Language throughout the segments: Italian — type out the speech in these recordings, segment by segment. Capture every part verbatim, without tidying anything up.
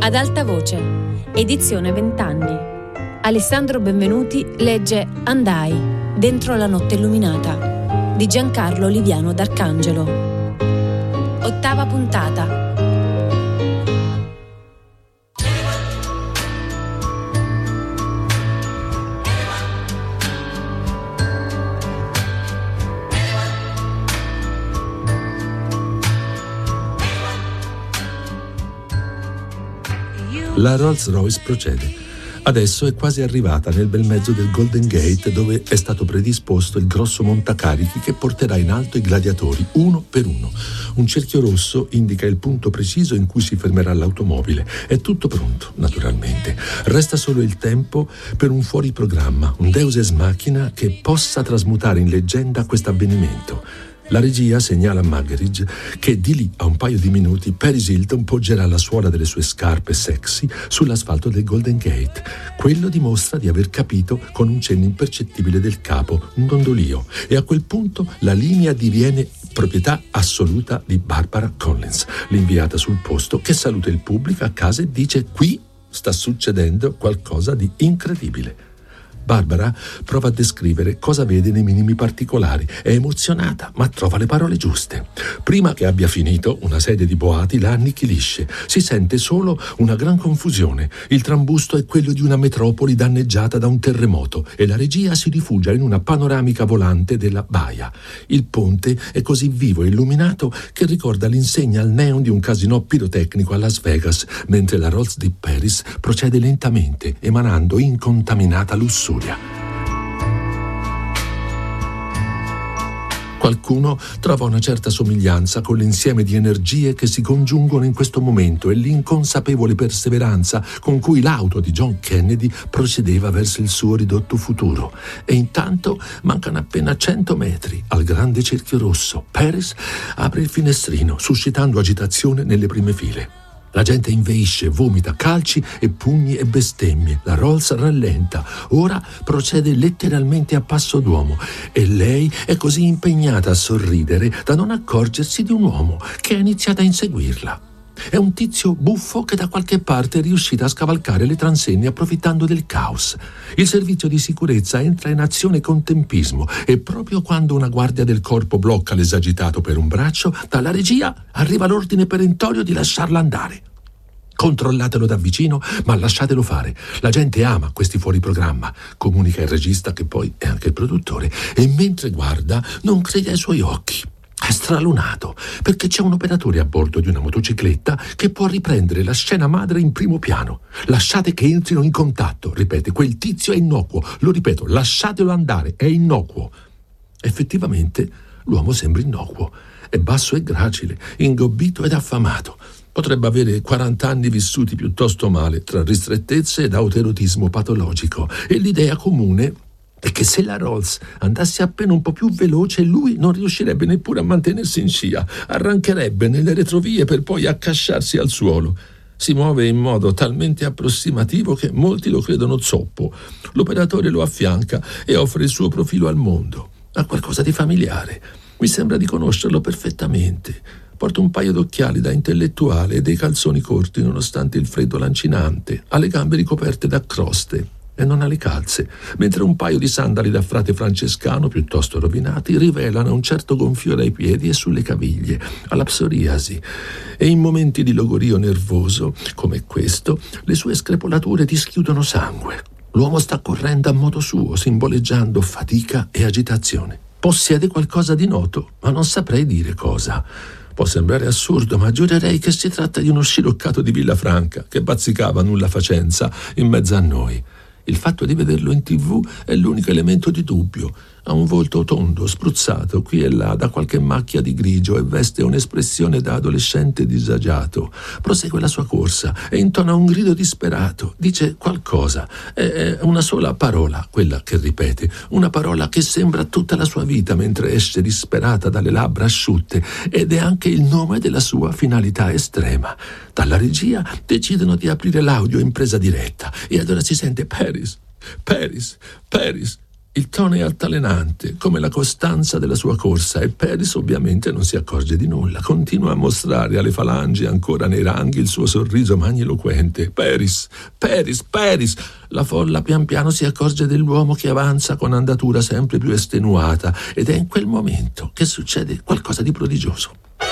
Ad alta voce, edizione vent'anni. Alessandro Benvenuti legge Andai, dentro la notte illuminata, di Giancarlo Oliviano d'Arcangelo. Ottava puntata. La Rolls-Royce procede. Adesso è quasi arrivata nel bel mezzo del Golden Gate, dove è stato predisposto il grosso montacarichi che porterà in alto i gladiatori, uno per uno. Un cerchio rosso indica il punto preciso in cui si fermerà l'automobile. È tutto pronto, naturalmente. Resta solo il tempo per un fuori programma, un deus ex machina che possa trasmutare in leggenda questo avvenimento. La regia segnala a Muggeridge che di lì a un paio di minuti Paris Hilton poggerà la suola delle sue scarpe sexy sull'asfalto del Golden Gate. Quello dimostra di aver capito con un cenno impercettibile del capo, un dondolio, e a quel punto la linea diviene proprietà assoluta di Barbara Collins, l'inviata sul posto, che saluta il pubblico a casa e dice: qui sta succedendo qualcosa di incredibile. Barbara prova a descrivere cosa vede nei minimi particolari. È emozionata, ma trova le parole giuste. Prima che abbia finito, una serie di boati la annichilisce. Si sente solo una gran confusione. Il trambusto è quello di una metropoli danneggiata da un terremoto e la regia si rifugia in una panoramica volante della baia. Il ponte è così vivo e illuminato che ricorda l'insegna al neon di un casinò pirotecnico a Las Vegas, mentre la Rolls di Paris procede lentamente, emanando incontaminata lussuria. Qualcuno trova una certa somiglianza con l'insieme di energie che si congiungono in questo momento e l'inconsapevole perseveranza con cui l'auto di John Kennedy procedeva verso il suo ridotto futuro. E intanto mancano appena cento metri al grande cerchio rosso. Paris apre il finestrino, suscitando agitazione nelle prime file. La gente inveisce, vomita calci e pugni e bestemmie. La Rolls rallenta. Ora procede letteralmente a passo d'uomo e lei è così impegnata a sorridere da non accorgersi di un uomo che ha iniziato a inseguirla. È un tizio buffo che da qualche parte è riuscito a scavalcare le transenne approfittando del caos. Il servizio di sicurezza entra in azione con tempismo e proprio quando una guardia del corpo blocca l'esagitato per un braccio, dalla regia arriva l'ordine perentorio di lasciarla andare. Controllatelo da vicino, ma lasciatelo fare. La gente ama questi fuori programma, comunica il regista, che poi è anche il produttore, e mentre guarda non crede ai suoi occhi. È stralunato, perché c'è un operatore a bordo di una motocicletta che può riprendere la scena madre in primo piano. Lasciate che entrino in contatto, ripete, quel tizio è innocuo. Lo ripeto, lasciatelo andare, è innocuo. Effettivamente l'uomo sembra innocuo. È basso e gracile, ingobbito ed affamato. Potrebbe avere quaranta anni vissuti piuttosto male, tra ristrettezze ed autoerotismo patologico. E l'idea comune è che se la Rolls andasse appena un po' più veloce, lui non riuscirebbe neppure a mantenersi in scia, arrancherebbe nelle retrovie per poi accasciarsi al suolo. Si muove in modo talmente approssimativo che molti lo credono zoppo. L'operatore lo affianca e offre il suo profilo al mondo. Ha qualcosa di familiare. Mi sembra di conoscerlo perfettamente. Porta un paio d'occhiali da intellettuale e dei calzoni corti nonostante il freddo lancinante. Ha le gambe ricoperte da croste e non ha le calze, mentre un paio di sandali da frate francescano piuttosto rovinati rivelano un certo gonfiore ai piedi e sulle caviglie. Ha la psoriasi e in momenti di logorio nervoso come questo le sue screpolature ti schiudono sangue. L'uomo sta correndo a modo suo, simboleggiando fatica e agitazione. Possiede qualcosa di noto, ma non saprei dire cosa. Può sembrare assurdo, ma giurerei che si tratta di uno sciroccato di Villafranca che bazzicava nulla facenza in mezzo a noi. Il fatto di vederlo in tv è l'unico elemento di dubbio. Ha un volto tondo, spruzzato qui e là da qualche macchia di grigio e veste un'espressione da adolescente disagiato. Prosegue la sua corsa e intona un grido disperato. Dice qualcosa. È una sola parola, quella che ripete. Una parola che sembra tutta la sua vita mentre esce disperata dalle labbra asciutte, ed è anche il nome della sua finalità estrema. Dalla regia decidono di aprire l'audio in presa diretta e allora si sente Paris, Paris, Paris. Il tono è altalenante, come la costanza della sua corsa, e Paris ovviamente non si accorge di nulla. Continua a mostrare alle falangi ancora nei ranghi il suo sorriso magniloquente. Paris, Paris, Paris! La folla pian piano si accorge dell'uomo che avanza con andatura sempre più estenuata, ed è in quel momento che succede qualcosa di prodigioso.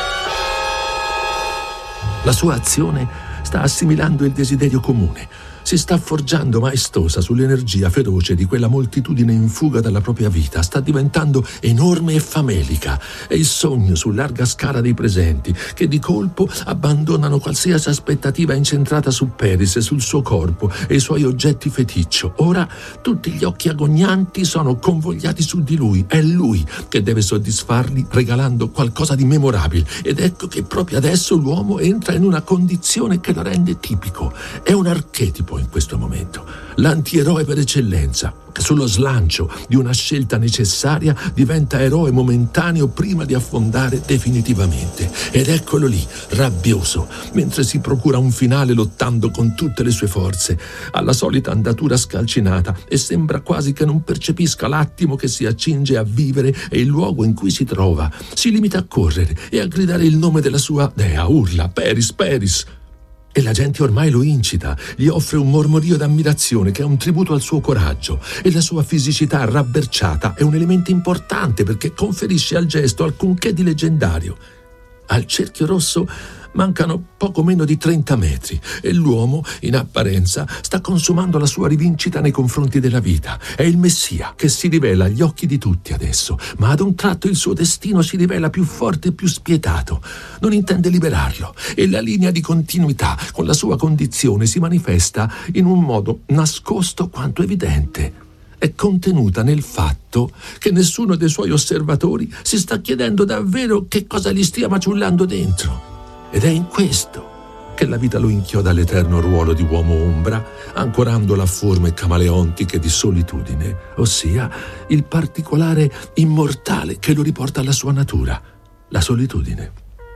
La sua azione sta assimilando il desiderio comune. Si sta forgiando maestosa sull'energia feroce di quella moltitudine in fuga dalla propria vita, sta diventando enorme e famelica. È il sogno su larga scala dei presenti, che di colpo abbandonano qualsiasi aspettativa incentrata su Paris e sul suo corpo e i suoi oggetti feticcio. Ora tutti gli occhi agognanti sono convogliati su di lui. È lui che deve soddisfarli regalando qualcosa di memorabile. Ed ecco che proprio adesso l'uomo entra in una condizione che lo rende tipico. È un archetipo in questo momento, l'antieroe per eccellenza, che sullo slancio di una scelta necessaria diventa eroe momentaneo prima di affondare definitivamente. Ed eccolo lì, rabbioso, mentre si procura un finale lottando con tutte le sue forze. Ha la solita andatura scalcinata e sembra quasi che non percepisca l'attimo che si accinge a vivere e il luogo in cui si trova. Si limita a correre e a gridare il nome della sua dea, urla Paris, Paris! E la gente ormai lo incita, gli offre un mormorio d'ammirazione che è un tributo al suo coraggio, e la sua fisicità rabberciata è un elemento importante perché conferisce al gesto alcunché di leggendario. Al cerchio rosso mancano poco meno di trenta metri e l'uomo, in apparenza, sta consumando la sua rivincita nei confronti della vita. È il Messia che si rivela agli occhi di tutti adesso, ma ad un tratto il suo destino si rivela più forte e più spietato. Non intende liberarlo e la linea di continuità con la sua condizione si manifesta in un modo nascosto quanto evidente. È contenuta nel fatto che nessuno dei suoi osservatori si sta chiedendo davvero che cosa gli stia maciullando dentro. Ed è in questo che la vita lo inchioda all'eterno ruolo di uomo ombra, ancorandola a forme camaleontiche di solitudine, ossia il particolare immortale che lo riporta alla sua natura, la solitudine.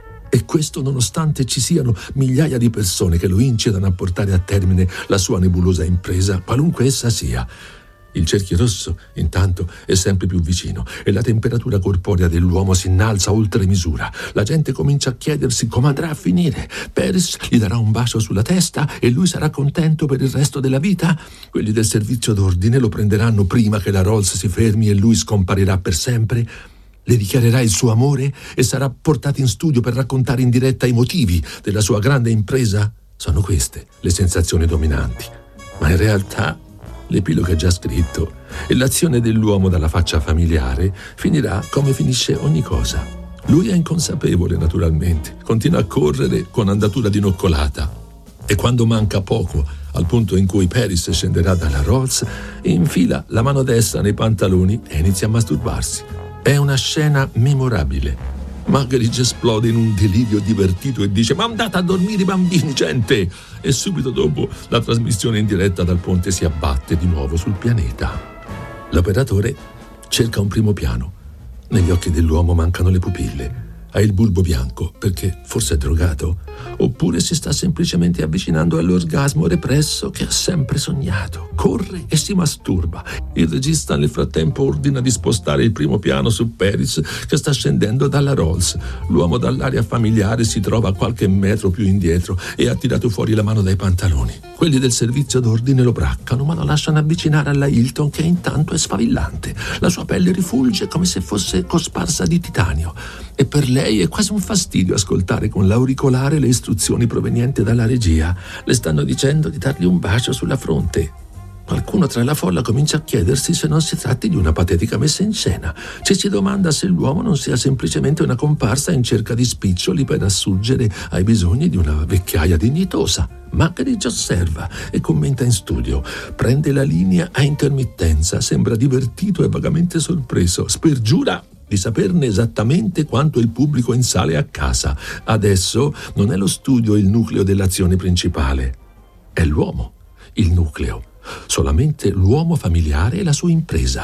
E questo nonostante ci siano migliaia di persone che lo incitano a portare a termine la sua nebulosa impresa, qualunque essa sia. Il cerchio rosso, intanto, è sempre più vicino e la temperatura corporea dell'uomo si innalza oltre misura. La gente comincia a chiedersi come andrà a finire. Paris gli darà un bacio sulla testa e lui sarà contento per il resto della vita? Quelli del servizio d'ordine lo prenderanno prima che la Rolls si fermi e lui scomparirà per sempre? Le dichiarerà il suo amore e sarà portato in studio per raccontare in diretta i motivi della sua grande impresa? Sono queste le sensazioni dominanti. Ma in realtà l'epilogo è già scritto e l'azione dell'uomo dalla faccia familiare finirà come finisce ogni cosa. Lui è inconsapevole, naturalmente, continua a correre con andatura dinoccolata e quando manca poco al punto in cui Paris scenderà dalla Rolls, infila la mano destra nei pantaloni e inizia a masturbarsi. È una scena memorabile. Muggeridge esplode in un delirio divertito e dice: ma andate a dormire i bambini, gente! E subito dopo la trasmissione in diretta dal ponte si abbatte di nuovo sul pianeta. L'operatore cerca un primo piano. Negli occhi dell'uomo mancano le pupille. Ha il bulbo bianco perché forse è drogato, oppure si sta semplicemente avvicinando all'orgasmo represso che ha sempre sognato. Corre e si masturba. Il regista nel frattempo ordina di spostare il primo piano su Paris che sta scendendo dalla Rolls. L'uomo dall'area familiare si trova qualche metro più indietro e ha tirato fuori la mano dai pantaloni. Quelli del servizio d'ordine lo braccano ma lo lasciano avvicinare alla Hilton, che intanto è sfavillante. La sua pelle rifulge come se fosse cosparsa di titanio e per lei è quasi un fastidio ascoltare con l'auricolare le istruzioni provenienti dalla regia. Le stanno dicendo di dargli un bacio sulla fronte. Qualcuno tra la folla comincia a chiedersi se non si tratti di una patetica messa in scena. Ci si domanda se l'uomo non sia semplicemente una comparsa in cerca di spiccioli per assurgere ai bisogni di una vecchiaia dignitosa. Muggeridge osserva e commenta in studio. Prende la linea a intermittenza, sembra divertito e vagamente sorpreso. Spergiura di saperne esattamente quanto il pubblico in sale a casa. Adesso non è lo studio il nucleo dell'azione principale, è l'uomo il nucleo. Solamente l'uomo familiare e la sua impresa.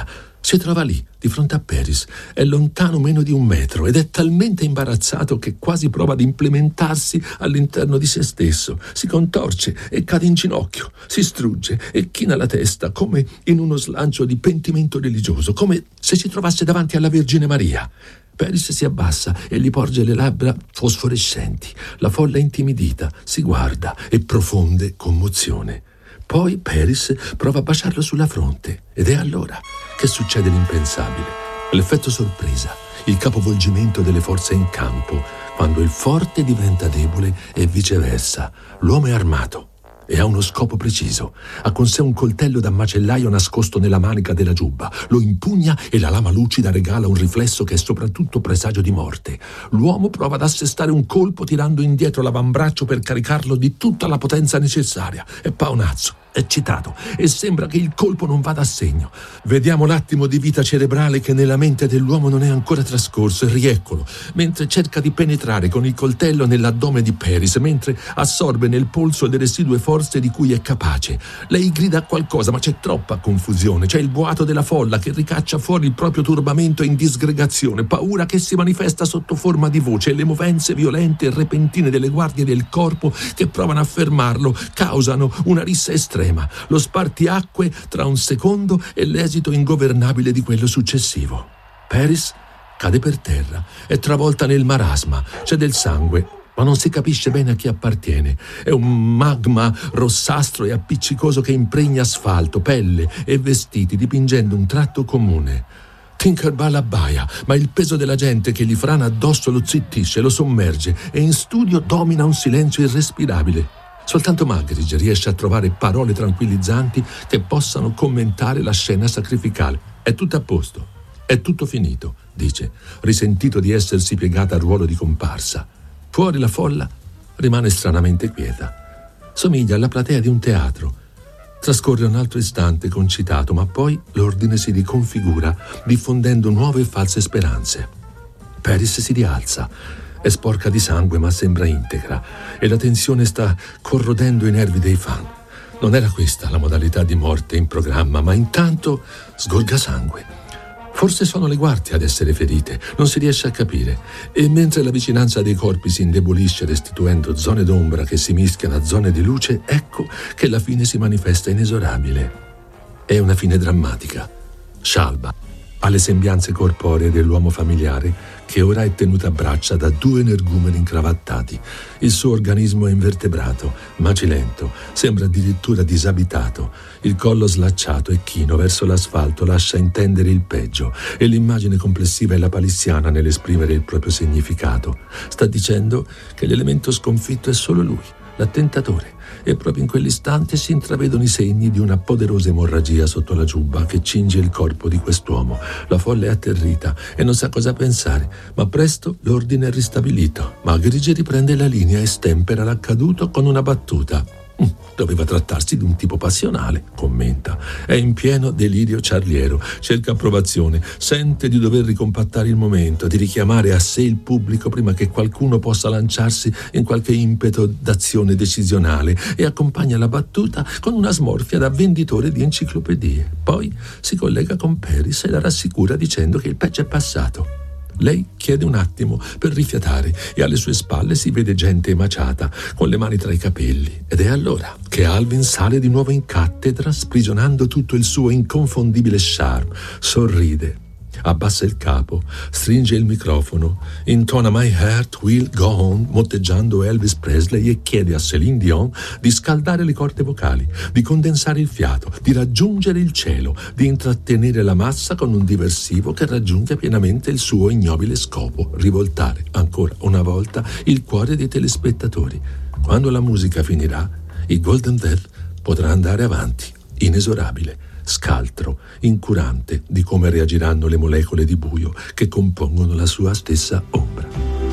Si trova lì, di fronte a Paris, è lontano meno di un metro ed è talmente imbarazzato che quasi prova ad implementarsi all'interno di se stesso. Si contorce e cade in ginocchio, si strugge e china la testa come in uno slancio di pentimento religioso, come se si trovasse davanti alla Vergine Maria. Paris si abbassa e gli porge le labbra fosforescenti. La folla intimidita si guarda e profonde commozione. Poi Paris prova a baciarlo sulla fronte ed è allora che succede l'impensabile. L'effetto sorpresa, il capovolgimento delle forze in campo, quando il forte diventa debole e viceversa. L'uomo è armato e ha uno scopo preciso. Ha con sé un coltello da macellaio nascosto nella manica della giubba. Lo impugna e la lama lucida regala un riflesso che è soprattutto presagio di morte. L'uomo prova ad assestare un colpo tirando indietro l'avambraccio per caricarlo di tutta la potenza necessaria. È paonazzo, è eccitato e sembra che il colpo non vada a segno. Vediamo l'attimo di vita cerebrale che nella mente dell'uomo non è ancora trascorso e rieccolo, mentre cerca di penetrare con il coltello nell'addome di Paris, mentre assorbe nel polso le residue forze di cui è capace. Lei grida qualcosa, ma c'è troppa confusione. C'è il boato della folla che ricaccia fuori il proprio turbamento in disgregazione, paura che si manifesta sotto forma di voce e le movenze violente e repentine delle guardie del corpo che provano a fermarlo causano una rissa estrema. Lo spartiacque tra un secondo e l'esito ingovernabile di quello successivo. Paris cade per terra, è travolta nel marasma, c'è del sangue, ma non si capisce bene a chi appartiene. È un magma rossastro e appiccicoso che impregna asfalto, pelle e vestiti, dipingendo un tratto comune. Tinkerbell abbaia, ma il peso della gente che gli frana addosso lo zittisce, lo sommerge e in studio domina un silenzio irrespirabile. Soltanto Magridge riesce a trovare parole tranquillizzanti che possano commentare la scena sacrificale. È tutto a posto, è tutto finito, dice, risentito di essersi piegata al ruolo di comparsa. Fuori la folla rimane stranamente quieta. Somiglia alla platea di un teatro. Trascorre un altro istante concitato, ma poi l'ordine si riconfigura, diffondendo nuove e false speranze. Paris si rialza. È sporca di sangue ma sembra integra e la tensione sta corrodendo i nervi dei fan. Non era questa la modalità di morte in programma, ma intanto sgorga sangue. Forse sono le guardie ad essere ferite, non si riesce a capire. E mentre la vicinanza dei corpi si indebolisce restituendo zone d'ombra che si mischiano a zone di luce, ecco che la fine si manifesta inesorabile. È una fine drammatica. Scialba ha le sembianze corporee dell'uomo familiare che ora è tenuta a braccia da due energumeni incravattati. Il suo organismo è invertebrato, macilento, sembra addirittura disabitato. Il collo slacciato e chino verso l'asfalto lascia intendere il peggio e l'immagine complessiva è la palissiana nell'esprimere il proprio significato. Sta dicendo che l'elemento sconfitto è solo lui, l'attentatore, e proprio in quell'istante si intravedono i segni di una poderosa emorragia sotto la giubba che cinge il corpo di quest'uomo. La folla è atterrita e non sa cosa pensare, ma presto l'ordine è ristabilito. Magridge riprende la linea e stempera l'accaduto con una battuta. Doveva trattarsi di un tipo passionale, commenta. È in pieno delirio charliero, cerca approvazione, sente di dover ricompattare il momento, di richiamare a sé il pubblico prima che qualcuno possa lanciarsi in qualche impeto d'azione decisionale e accompagna la battuta con una smorfia da venditore di enciclopedie. Poi si collega con Paris e la rassicura dicendo che il peggio è passato. Lei chiede un attimo per rifiatare e alle sue spalle si vede gente emaciata, con le mani tra i capelli. Ed è allora che Alvin sale di nuovo in cattedra, sprigionando tutto il suo inconfondibile charme. Sorride, abbassa il capo, stringe il microfono, intona My Heart Will Go On, motteggiando Elvis Presley, e chiede a Céline Dion di scaldare le corde vocali, di condensare il fiato, di raggiungere il cielo, di intrattenere la massa con un diversivo che raggiunga pienamente il suo ignobile scopo, rivoltare ancora una volta il cuore dei telespettatori. Quando la musica finirà, il Golden Death potrà andare avanti, inesorabile, scaltro, incurante di come reagiranno le molecole di buio che compongono la sua stessa ombra.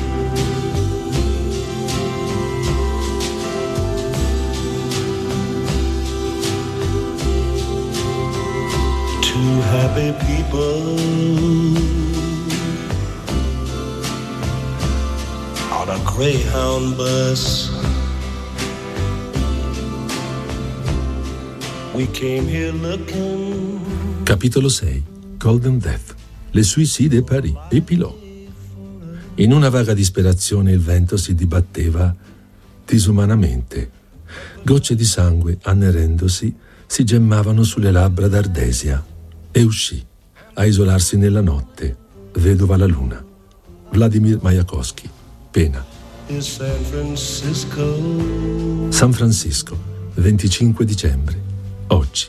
Two happy people on a Greyhound bus. Capitolo sei. Golden Death, Le Suicide de Paris, Epilò. In una vaga disperazione il vento si dibatteva disumanamente. Gocce di sangue, annerendosi, si gemmavano sulle labbra d'Ardesia. E uscì, a isolarsi nella notte, vedova la luna. Vladimir Majakovskij, Pena. San Francisco. San Francisco, venticinque dicembre, oggi.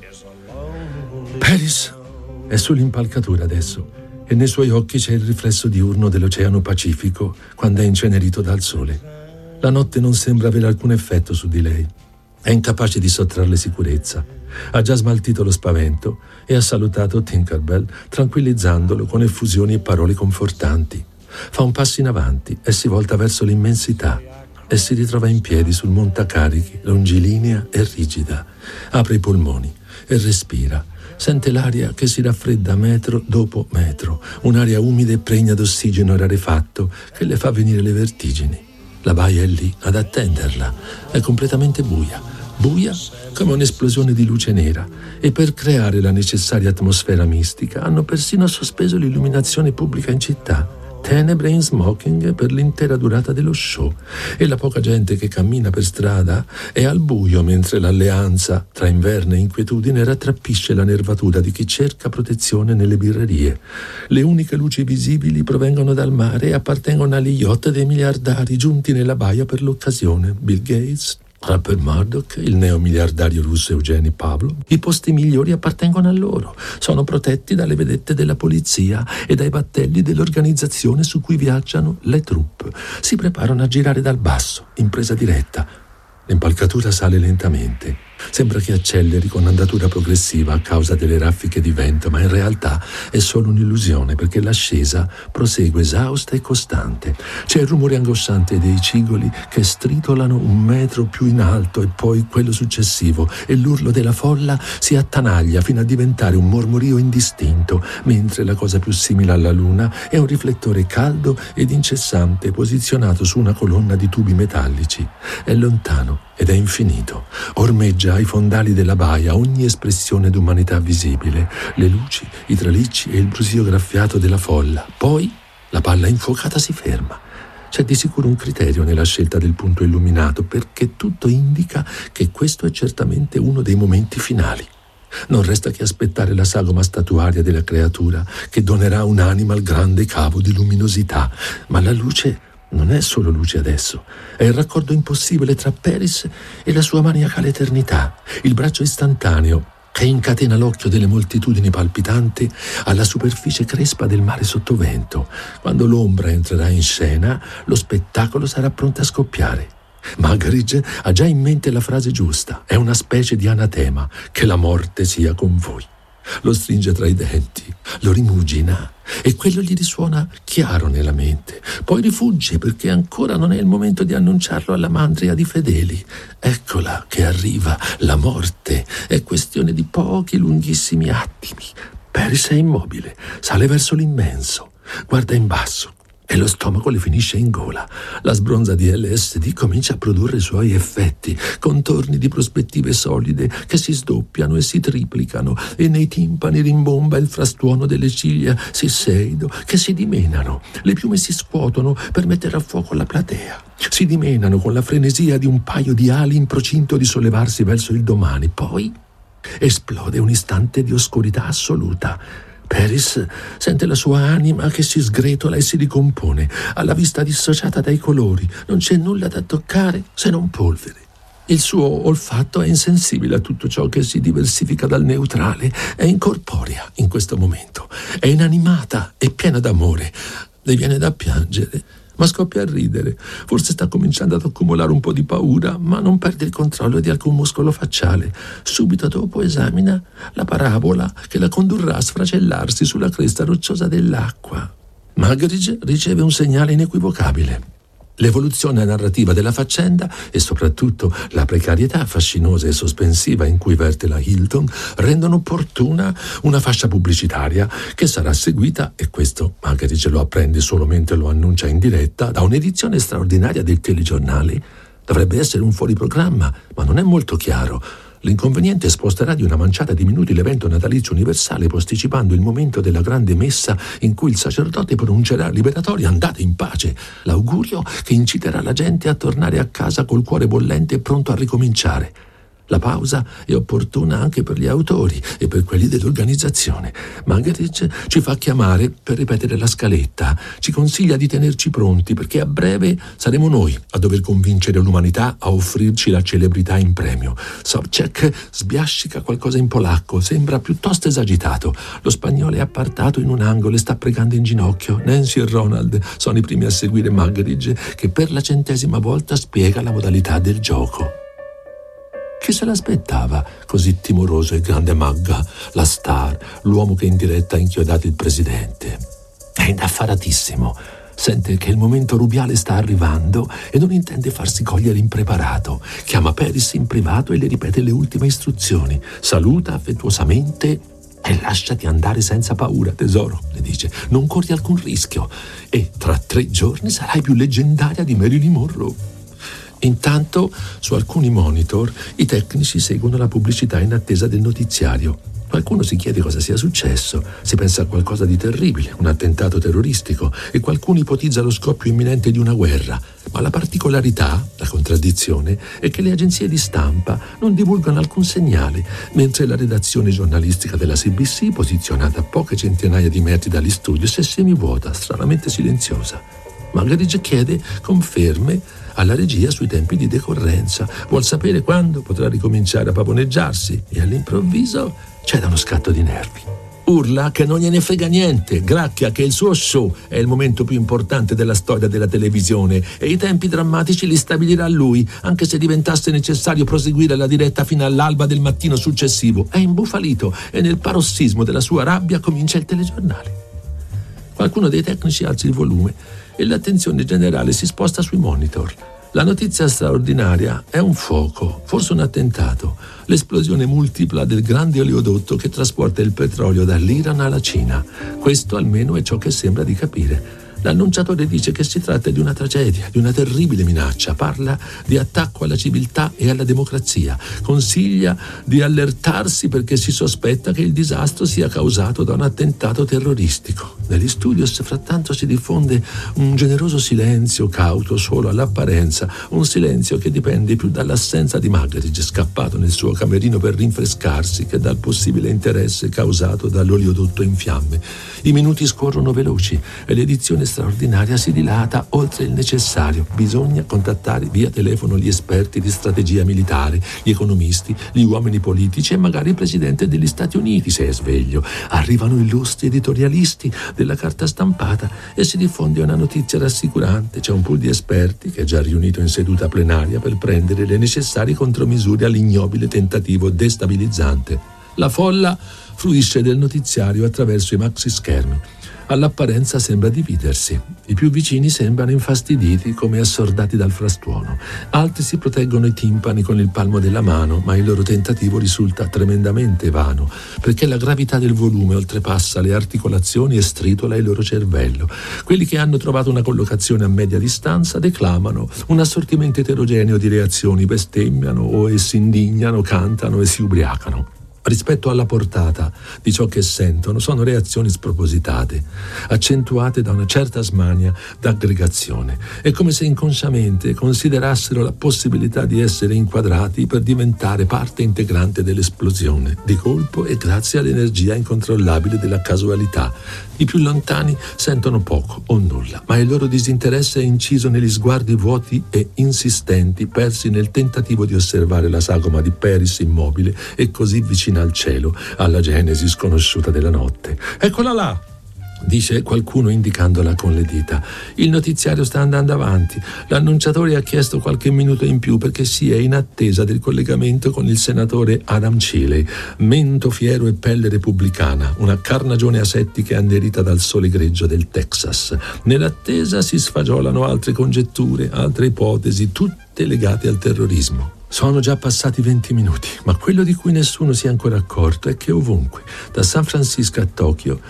Paris è sull'impalcatura adesso e nei suoi occhi c'è il riflesso diurno dell'Oceano Pacifico quando è incenerito dal sole. La notte non sembra avere alcun effetto su di lei. È incapace di sottrarle sicurezza. Ha già smaltito lo spavento e ha salutato Tinkerbell tranquillizzandolo con effusioni e parole confortanti. Fa un passo in avanti e si volta verso l'immensità e si ritrova in piedi sul montacarichi, longilinea e rigida. Apre i polmoni e respira. Sente l'aria che si raffredda metro dopo metro, un'aria umida e pregna d'ossigeno rarefatto che le fa venire le vertigini. La baia è lì ad attenderla. È completamente buia, buia come un'esplosione di luce nera, e per creare la necessaria atmosfera mistica hanno persino sospeso l'illuminazione pubblica in città. Tenebre in smoking per l'intera durata dello show, e la poca gente che cammina per strada è al buio mentre l'alleanza tra inverno e inquietudine rattrappisce la nervatura di chi cerca protezione nelle birrerie. Le uniche luci visibili provengono dal mare e appartengono agli yacht dei miliardari giunti nella baia per l'occasione. Bill Gates, Rupert Murdoch, il neomiliardario russo Eugeni Pavlov. I posti migliori appartengono a loro. Sono protetti dalle vedette della polizia e dai battelli dell'organizzazione su cui viaggiano le troupe. Si preparano a girare dal basso, in presa diretta. L'impalcatura sale lentamente. Sembra che acceleri con andatura progressiva a causa delle raffiche di vento, ma in realtà è solo un'illusione perché l'ascesa prosegue esausta e costante. C'è il rumore angosciante dei cigoli che stritolano un metro più in alto e poi quello successivo, e l'urlo della folla si attanaglia fino a diventare un mormorio indistinto, mentre la cosa più simile alla luna è un riflettore caldo ed incessante posizionato su una colonna di tubi metallici. È lontano ed è infinito. Ormeggia ai fondali della baia ogni espressione d'umanità visibile, le luci, i tralicci e il brusio graffiato della folla. Poi la palla infuocata si ferma. C'è di sicuro un criterio nella scelta del punto illuminato, perché tutto indica che questo è certamente uno dei momenti finali. Non resta che aspettare la sagoma statuaria della creatura che donerà un'anima al grande cavo di luminosità. Ma la luce non è solo luce adesso, è il raccordo impossibile tra Paris e la sua maniacale eternità, il braccio istantaneo che incatena l'occhio delle moltitudini palpitanti alla superficie crespa del mare sottovento. Quando l'ombra entrerà in scena, lo spettacolo sarà pronto a scoppiare. Magritte ha già in mente la frase giusta, è una specie di anatema: che la morte sia con voi. Lo stringe tra i denti, lo rimugina e quello gli risuona chiaro nella mente. Poi rifugge perché ancora non è il momento di annunciarlo alla mandria di fedeli. Eccola che arriva, la morte. È questione di pochi lunghissimi attimi. Paris è immobile, sale verso l'immenso, guarda in basso e lo stomaco le finisce in gola. La sbronza di L S D comincia a produrre i suoi effetti, contorni di prospettive solide che si sdoppiano e si triplicano, e nei timpani rimbomba il frastuono delle ciglia sisseido che si dimenano. Le piume si scuotono per mettere a fuoco la platea. Si dimenano con la frenesia di un paio di ali in procinto di sollevarsi verso il domani. Poi esplode un istante di oscurità assoluta. Paris sente la sua anima che si sgretola e si ricompone, alla vista dissociata dai colori. Non c'è nulla da toccare se non polvere. Il suo olfatto è insensibile a tutto ciò che si diversifica dal neutrale. È incorporea in questo momento, è inanimata e piena d'amore. Le viene da piangere, ma scoppia a ridere. Forse sta cominciando ad accumulare un po' di paura, ma non perde il controllo di alcun muscolo facciale. Subito dopo esamina la parabola che la condurrà a sfracellarsi sulla cresta rocciosa dell'acqua. Magritte riceve un segnale inequivocabile. L'evoluzione narrativa della faccenda e soprattutto la precarietà fascinosa e sospensiva in cui verte la Hilton rendono opportuna una fascia pubblicitaria che sarà seguita, e questo Magritte lo apprende solo mentre lo annuncia in diretta, da un'edizione straordinaria del telegiornale. Dovrebbe essere un fuoriprogramma, ma non è molto chiaro. L'inconveniente sposterà di una manciata di minuti l'evento natalizio universale, posticipando il momento della grande messa in cui il sacerdote pronuncerà liberatorio andate in pace, l'augurio che inciterà la gente a tornare a casa col cuore bollente e pronto a ricominciare. La pausa è opportuna anche per gli autori e per quelli dell'organizzazione. Magaric ci fa chiamare per ripetere la scaletta, ci consiglia di tenerci pronti perché a breve saremo noi a dover convincere l'umanità a offrirci la celebrità in premio. Sobczak sbiascica qualcosa in polacco, sembra piuttosto esagitato. Lo spagnolo è appartato in un angolo e sta pregando in ginocchio. Nancy e Ronald sono i primi a seguire Magaric, che per la centesima volta spiega la modalità del gioco. Chi se l'aspettava così timoroso e grande Magga, la star, l'uomo che in diretta ha inchiodato il presidente? È indaffaratissimo, sente che il momento rubiale sta arrivando e non intende farsi cogliere impreparato. Chiama Paris in privato e le ripete le ultime istruzioni. Saluta affettuosamente e lasciati andare senza paura, tesoro, le dice. Non corri alcun rischio e tra tre giorni sarai più leggendaria di Marilyn Monroe. Intanto, su alcuni monitor, i tecnici seguono la pubblicità in attesa del notiziario. Qualcuno si chiede cosa sia successo, si pensa a qualcosa di terribile, un attentato terroristico, e qualcuno ipotizza lo scoppio imminente di una guerra. Ma la particolarità, la contraddizione, è che le agenzie di stampa non divulgano alcun segnale, mentre la redazione giornalistica della C B C, posizionata a poche centinaia di metri dagli studios, è semivuota, stranamente silenziosa. Magaric chiede conferme alla regia sui tempi di decorrenza, vuol sapere quando potrà ricominciare a pavoneggiarsi e all'improvviso c'è da uno scatto di nervi. Urla che non gliene frega niente, gracchia che il suo show è il momento più importante della storia della televisione e i tempi drammatici li stabilirà lui, anche se diventasse necessario proseguire la diretta fino all'alba del mattino successivo. È imbufalito e nel parossismo della sua rabbia comincia il telegiornale. Qualcuno dei tecnici alza il volume e l'attenzione generale si sposta sui monitor. La notizia straordinaria è un fuoco, forse un attentato, l'esplosione multipla del grande oleodotto che trasporta il petrolio dall'Iran alla Cina. Questo almeno è ciò che sembra di capire. L'annunciatore dice che si tratta di una tragedia, di una terribile minaccia, parla di attacco alla civiltà e alla democrazia, consiglia di allertarsi perché si sospetta che il disastro sia causato da un attentato terroristico. Negli studios frattanto si diffonde un generoso silenzio cauto solo all'apparenza, un silenzio che dipende più dall'assenza di Magaric, scappato nel suo camerino per rinfrescarsi, che dal possibile interesse causato dall'oleodotto in fiamme. I minuti scorrono veloci e l'edizione straordinaria si dilata oltre il necessario. Bisogna contattare via telefono gli esperti di strategia militare, gli economisti, gli uomini politici e magari il presidente degli Stati Uniti, se è sveglio. Arrivano illustri editorialisti della carta stampata e si diffonde una notizia rassicurante. C'è un pool di esperti che è già riunito in seduta plenaria per prendere le necessarie contromisure all'ignobile tentativo destabilizzante. La folla fruisce del notiziario attraverso i maxi schermi. All'apparenza sembra dividersi. I più vicini sembrano infastiditi, come assordati dal frastuono. Altri si proteggono i timpani con il palmo della mano, ma il loro tentativo risulta tremendamente vano, perché la gravità del volume oltrepassa le articolazioni e stritola il loro cervello. Quelli che hanno trovato una collocazione a media distanza declamano un assortimento eterogeneo di reazioni, bestemmiano o si indignano, cantano e si ubriacano. Rispetto alla portata di ciò che sentono, sono reazioni spropositate, accentuate da una certa smania d'aggregazione. È come se inconsciamente considerassero la possibilità di essere inquadrati per diventare parte integrante dell'esplosione, di colpo e grazie all'energia incontrollabile della casualità. I più lontani sentono poco o nulla, ma il loro disinteresse è inciso negli sguardi vuoti e insistenti, persi nel tentativo di osservare la sagoma di Paris immobile e così vicina al cielo, alla genesi sconosciuta della notte. Eccola là! Dice qualcuno indicandola con le dita. Il notiziario sta andando avanti. L'annunciatore ha chiesto qualche minuto in più perché si è in attesa del collegamento con il senatore Adam Chile, mento fiero e pelle repubblicana, una carnagione asettica e annerita dal sole greggio del Texas. Nell'attesa si sfagiolano altre congetture, altre ipotesi, tutte legate al terrorismo. Sono già passati venti minuti, ma quello di cui nessuno si è ancora accorto è che ovunque, da San Francisco a Tokyo,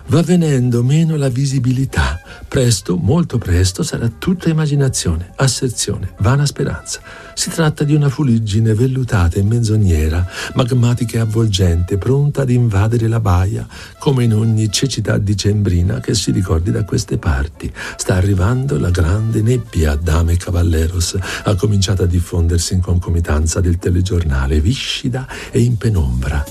Va venendo meno la visibilità. Presto, molto presto, sarà tutta immaginazione, asserzione, vana speranza. Si tratta di una fuliggine vellutata e menzognera, magmatica e avvolgente, pronta ad invadere la baia, come in ogni cecità dicembrina che si ricordi da queste parti. Sta arrivando la grande nebbia, dame e cavalleros, ha cominciato a diffondersi in concomitanza del telegiornale, viscida e in penombra.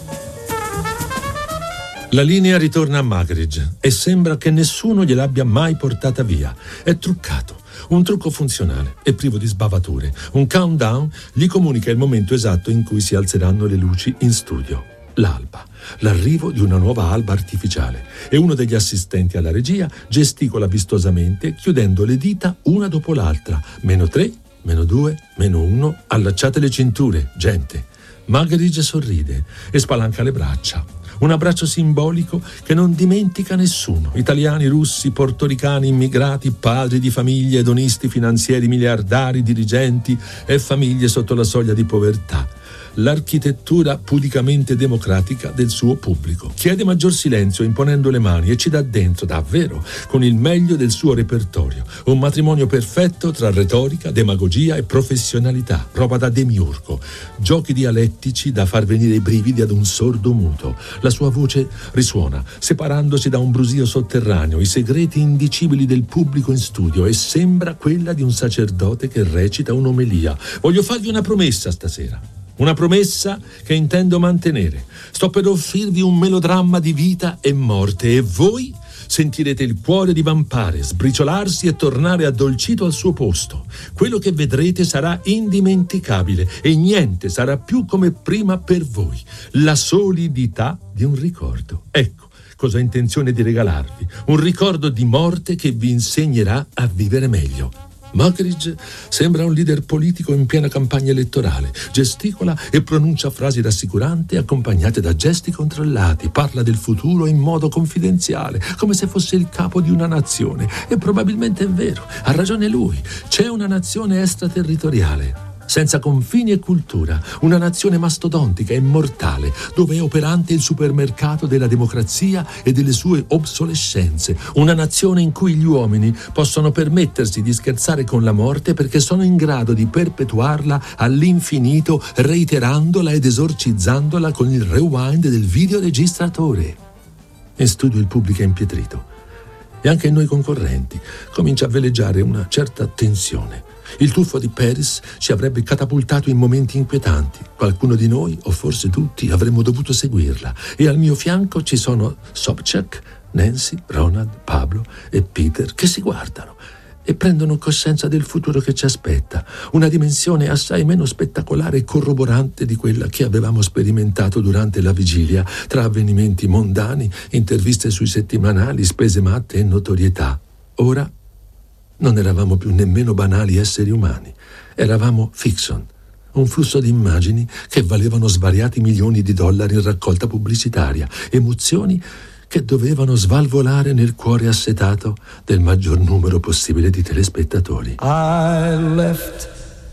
La linea ritorna a Magridge e sembra che nessuno gliel'abbia mai portata via. È truccato, un trucco funzionale e privo di sbavature. Un countdown gli comunica il momento esatto in cui si alzeranno le luci in studio. L'alba, l'arrivo di una nuova alba artificiale, e uno degli assistenti alla regia gesticola vistosamente chiudendo le dita una dopo l'altra. Meno tre, meno due, meno uno, allacciate le cinture, gente. Magridge sorride e spalanca le braccia. Un abbraccio simbolico che non dimentica nessuno. Italiani, russi, portoricani, immigrati, padri di famiglie, edonisti, finanzieri, miliardari, dirigenti e famiglie sotto la soglia di povertà. L'architettura pudicamente democratica del suo pubblico. Chiede maggior silenzio imponendo le mani e ci dà dentro, davvero, con il meglio del suo repertorio. Un matrimonio perfetto tra retorica, demagogia e professionalità. Roba da demiurgo. Giochi dialettici da far venire i brividi ad un sordo muto. La sua voce risuona, separandosi da un brusio sotterraneo, i segreti indicibili del pubblico in studio, e sembra quella di un sacerdote che recita un'omelia. Voglio farvi una promessa stasera. Una promessa che intendo mantenere. Sto per offrirvi un melodramma di vita e morte, e voi sentirete il cuore divampare, sbriciolarsi e tornare addolcito al suo posto. Quello che vedrete sarà indimenticabile e niente sarà più come prima per voi. La solidità di un ricordo. Ecco cosa ho intenzione di regalarvi. Un ricordo di morte che vi insegnerà a vivere meglio. Magridge sembra un leader politico in piena campagna elettorale. Gesticola e pronuncia frasi rassicuranti accompagnate da gesti controllati. Parla del futuro in modo confidenziale, come se fosse il capo di una nazione. E probabilmente è vero, ha ragione lui. C'è una nazione extraterritoriale, senza confini e cultura, una nazione mastodontica e mortale, dove è operante il supermercato della democrazia e delle sue obsolescenze, una nazione in cui gli uomini possono permettersi di scherzare con la morte perché sono in grado di perpetuarla all'infinito, reiterandola ed esorcizzandola con il rewind del videoregistratore. In studio il pubblico è impietrito e anche in noi concorrenti comincia a veleggiare una certa tensione. Il tuffo di Paris ci avrebbe catapultato in momenti inquietanti. Qualcuno di noi, o forse tutti, avremmo dovuto seguirla. E al mio fianco ci sono Sobchak, Nancy, Ronald, Pablo e Peter che si guardano e prendono coscienza del futuro che ci aspetta. Una dimensione assai meno spettacolare e corroborante di quella che avevamo sperimentato durante la vigilia, tra avvenimenti mondani, interviste sui settimanali, spese matte e notorietà. Ora non eravamo più nemmeno banali esseri umani, eravamo fiction, un flusso di immagini che valevano svariati milioni di dollari in raccolta pubblicitaria, emozioni che dovevano svalvolare nel cuore assetato del maggior numero possibile di telespettatori. I left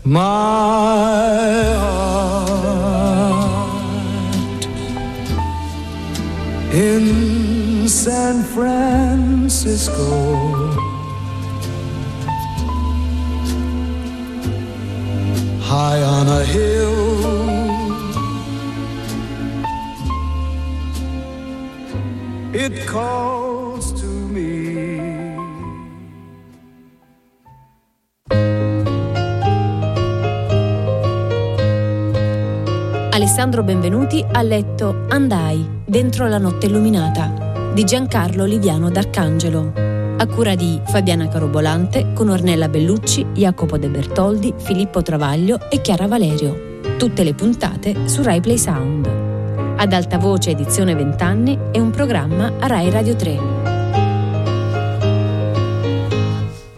my heart in San Francisco, high on a hill, it calls to me. Alessandro Benvenuti ha letto Andai, dentro la notte illuminata, di Giancarlo Liviano d'Arcangelo, a cura di Fabiana Carobolante, con Ornella Bellucci, Jacopo De Bertoldi, Filippo Travaglio e Chiara Valerio. Tutte le puntate su Rai Play Sound. Ad alta voce edizione vent'anni è un programma a Rai Radio tre.